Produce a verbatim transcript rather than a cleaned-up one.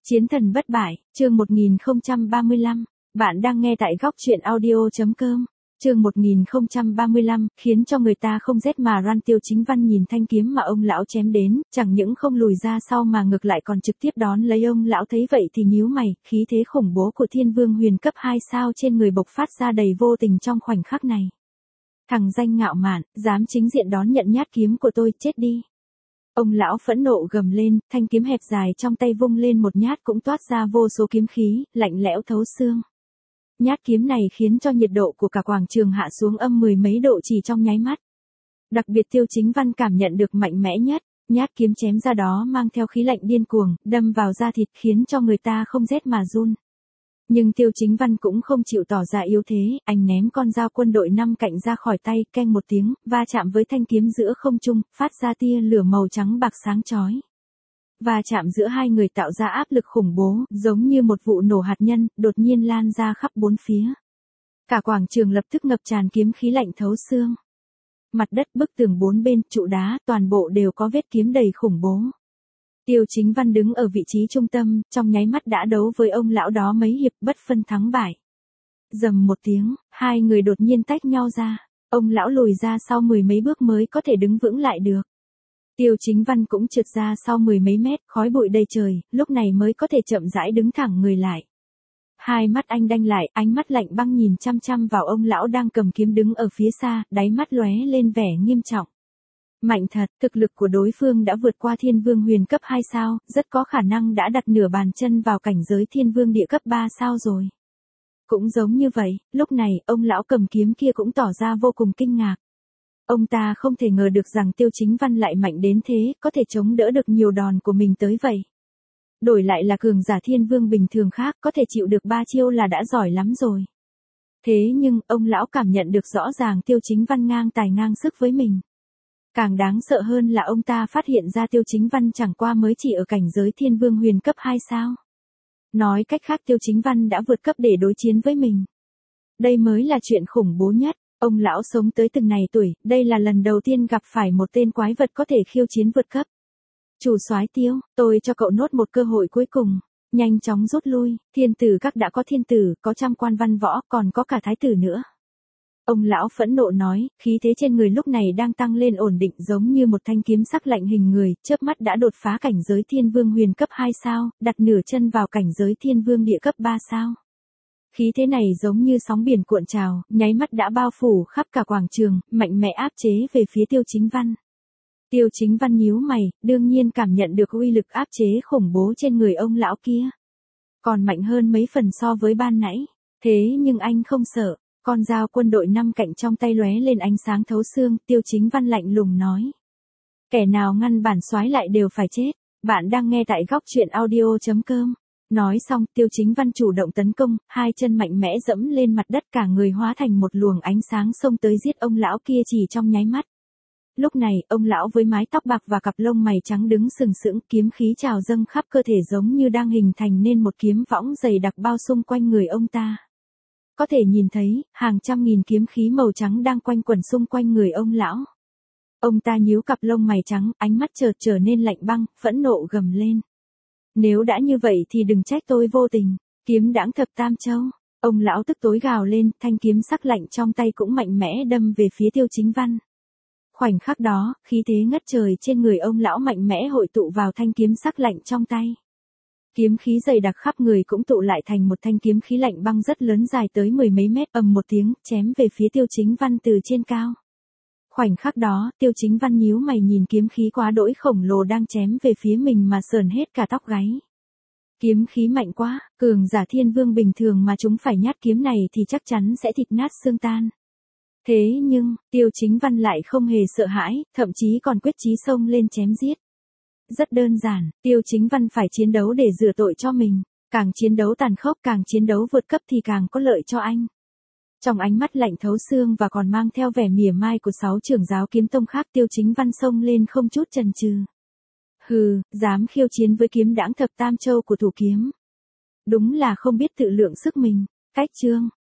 Chiến thần bất bại, chương một nghìn không trăm ba mươi lăm. Bạn đang nghe tại góc truyện audio.com. Chương một nghìn không trăm ba mươi lăm, khiến cho người ta không rét mà run. Tiêu Chính Văn nhìn thanh kiếm mà ông lão chém đến, chẳng những không lùi ra sau mà ngược lại còn trực tiếp đón lấy. Ông lão thấy vậy thì nhíu mày, khí thế khủng bố của Thiên Vương Huyền cấp hai sao trên người bộc phát ra đầy vô tình trong khoảnh khắc này. Thằng danh ngạo mạn, dám chính diện đón nhận nhát kiếm của tôi, chết đi. Ông lão phẫn nộ gầm lên, thanh kiếm hẹp dài trong tay vung lên một nhát cũng toát ra vô số kiếm khí, lạnh lẽo thấu xương. Nhát kiếm này khiến cho nhiệt độ của cả quảng trường hạ xuống âm mười mấy độ chỉ trong nháy mắt. Đặc biệt Tiêu Chính Văn cảm nhận được mạnh mẽ nhất, nhát kiếm chém ra đó mang theo khí lạnh điên cuồng, đâm vào da thịt khiến cho người ta không rét mà run. Nhưng Tiêu Chính Văn cũng không chịu tỏ ra yếu thế, anh ném con dao quân đội năm cạnh ra khỏi tay, keng một tiếng, va chạm với thanh kiếm giữa không trung, phát ra tia lửa màu trắng bạc sáng chói. Va chạm giữa hai người tạo ra áp lực khủng bố, giống như một vụ nổ hạt nhân, đột nhiên lan ra khắp bốn phía. Cả quảng trường lập tức ngập tràn kiếm khí lạnh thấu xương. Mặt đất, bức tường bốn bên, trụ đá, toàn bộ đều có vết kiếm đầy khủng bố. Tiêu Chính Văn đứng ở vị trí trung tâm, trong nháy mắt đã đấu với ông lão đó mấy hiệp bất phân thắng bại. Rầm một tiếng, hai người đột nhiên tách nhau ra, ông lão lùi ra sau mười mấy bước mới có thể đứng vững lại được. Tiêu Chính Văn cũng trượt ra sau mười mấy mét, khói bụi đầy trời, lúc này mới có thể chậm rãi đứng thẳng người lại. Hai mắt anh đanh lại, ánh mắt lạnh băng nhìn chăm chăm vào ông lão đang cầm kiếm đứng ở phía xa, đáy mắt lóe lên vẻ nghiêm trọng. Mạnh thật, thực lực của đối phương đã vượt qua Thiên Vương Huyền cấp hai sao, rất có khả năng đã đặt nửa bàn chân vào cảnh giới Thiên Vương Địa cấp ba sao rồi. Cũng giống như vậy, lúc này, ông lão cầm kiếm kia cũng tỏ ra vô cùng kinh ngạc. Ông ta không thể ngờ được rằng Tiêu Chính Văn lại mạnh đến thế, có thể chống đỡ được nhiều đòn của mình tới vậy. Đổi lại là cường giả Thiên Vương bình thường khác, có thể chịu được ba chiêu là đã giỏi lắm rồi. Thế nhưng, ông lão cảm nhận được rõ ràng Tiêu Chính Văn ngang tài ngang sức với mình. Càng đáng sợ hơn là ông ta phát hiện ra Tiêu Chính Văn chẳng qua mới chỉ ở cảnh giới Thiên Vương Huyền cấp hai sao. Nói cách khác Tiêu Chính Văn đã vượt cấp để đối chiến với mình. Đây mới là chuyện khủng bố nhất. Ông lão sống tới từng này tuổi, đây là lần đầu tiên gặp phải một tên quái vật có thể khiêu chiến vượt cấp. Chủ soái Tiêu, tôi cho cậu nốt một cơ hội cuối cùng. Nhanh chóng rút lui, thiên tử các đã có thiên tử, có trăm quan văn võ, còn có cả thái tử nữa. Ông lão phẫn nộ nói, khí thế trên người lúc này đang tăng lên ổn định giống như một thanh kiếm sắc lạnh hình người, chớp mắt đã đột phá cảnh giới Thiên Vương Huyền cấp hai sao, đặt nửa chân vào cảnh giới Thiên Vương Địa cấp ba sao. Khí thế này giống như sóng biển cuộn trào, nháy mắt đã bao phủ khắp cả quảng trường, mạnh mẽ áp chế về phía Tiêu Chính Văn. Tiêu Chính Văn nhíu mày, đương nhiên cảm nhận được uy lực áp chế khủng bố trên người ông lão kia. Còn mạnh hơn mấy phần so với ban nãy, thế nhưng anh không sợ. Con dao quân đội năm cạnh trong tay lóe lên ánh sáng thấu xương, Tiêu Chính Văn lạnh lùng nói. Kẻ nào ngăn bản soái lại đều phải chết, bạn đang nghe tại góc truyện audio.com. Nói xong, Tiêu Chính Văn chủ động tấn công, hai chân mạnh mẽ dẫm lên mặt đất cả người hóa thành một luồng ánh sáng xông tới giết ông lão kia chỉ trong nháy mắt. Lúc này, ông lão với mái tóc bạc và cặp lông mày trắng đứng sừng sững, kiếm khí trào dâng khắp cơ thể giống như đang hình thành nên một kiếm võng dày đặc bao xung quanh người ông ta. Có thể nhìn thấy, hàng trăm nghìn kiếm khí màu trắng đang quanh quẩn xung quanh người ông lão. Ông ta nhíu cặp lông mày trắng, ánh mắt chợt trở nên lạnh băng, phẫn nộ gầm lên. Nếu đã như vậy thì đừng trách tôi vô tình, kiếm đãng thập tam châu. Ông lão tức tối gào lên, thanh kiếm sắc lạnh trong tay cũng mạnh mẽ đâm về phía Tiêu Chính Văn. Khoảnh khắc đó, khí thế ngất trời trên người ông lão mạnh mẽ hội tụ vào thanh kiếm sắc lạnh trong tay. Kiếm khí dày đặc khắp người cũng tụ lại thành một thanh kiếm khí lạnh băng rất lớn dài tới mười mấy mét, ầm một tiếng, chém về phía Tiêu Chính Văn từ trên cao. Khoảnh khắc đó, Tiêu Chính Văn nhíu mày nhìn kiếm khí quá đỗi khổng lồ đang chém về phía mình mà sờn hết cả tóc gáy. Kiếm khí mạnh quá, cường giả Thiên Vương bình thường mà chúng phải nhát kiếm này thì chắc chắn sẽ thịt nát xương tan. Thế nhưng, Tiêu Chính Văn lại không hề sợ hãi, thậm chí còn quyết chí xông lên chém giết. Rất đơn giản, Tiêu Chính Văn phải chiến đấu để rửa tội cho mình, càng chiến đấu tàn khốc càng chiến đấu vượt cấp thì càng có lợi cho anh. Trong ánh mắt lạnh thấu xương và còn mang theo vẻ mỉa mai của sáu trưởng giáo kiếm tông khác, Tiêu Chính Văn xông lên không chút chần chừ. Hừ, dám khiêu chiến với kiếm đãng thập tam châu của thủ kiếm. Đúng là không biết tự lượng sức mình. Cách chương,